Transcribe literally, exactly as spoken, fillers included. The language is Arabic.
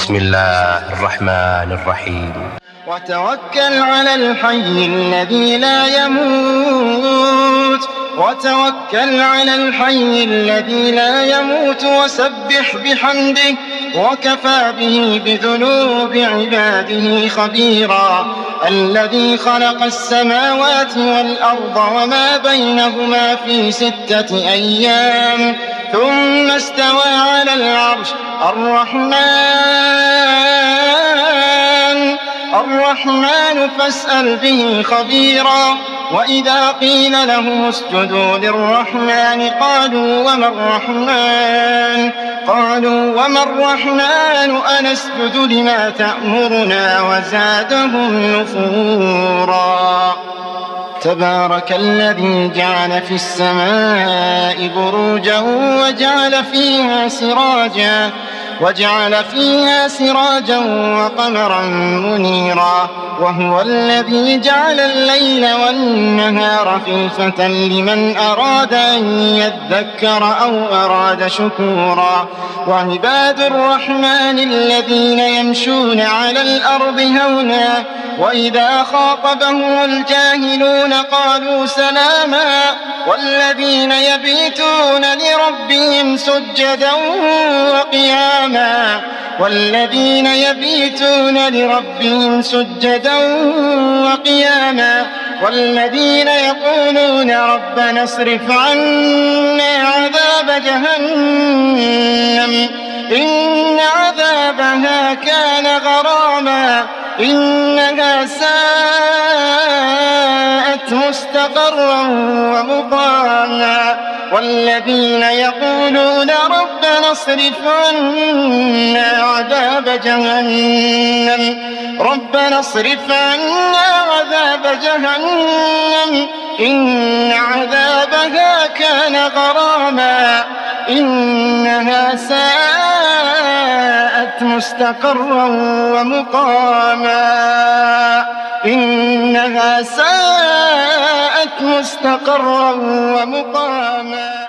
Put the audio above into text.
بسم الله الرحمن الرحيم. وتوكل على الحي الذي لا يموت وتوكل على الحي الذي لا يموت وسبح بحمده وكفى به بذنوب عباده خبيرا. الذي خلق السماوات والأرض وما بينهما في ستة أيام ثم استوى على العرش. الرحمن الرحمن فاسأل به خبيرا. وإذا قيل لهم اسجدوا للرحمن قالوا وما الرحمن قالوا وما الرحمن أنسجد لما تأمرنا وزادهم نفورا. تبارك الذي جعل في السماء بروجا وجعل فيها سراجا وجعل فيها سراجا وقمرا منيرا. وهو الذي جعل الليل والنهار خلفة لمن أراد أن يذكر أو أراد شكورا. وعباد الرحمن الذين يمشون على الأرض هونا وإذا خاطبهم الجاهلون قالوا سلاما. والذين يبيتون لربهم سجدا وقياما والذين يبيتون لربهم سجدا وقياما والذين يقولون ربنا اصرف عنا عذاب جهنم إن عذابها كان غراما إنها ساءت مستقرا ومقاما. والذين يقولون ربنا اصرف عنا عذاب جهنم ربنا اصرف عنا عذاب جهنم إن عذابها كان غراما إنها ساءت مستقرا ومقاما إنها ساءت مستقرا ومقاما.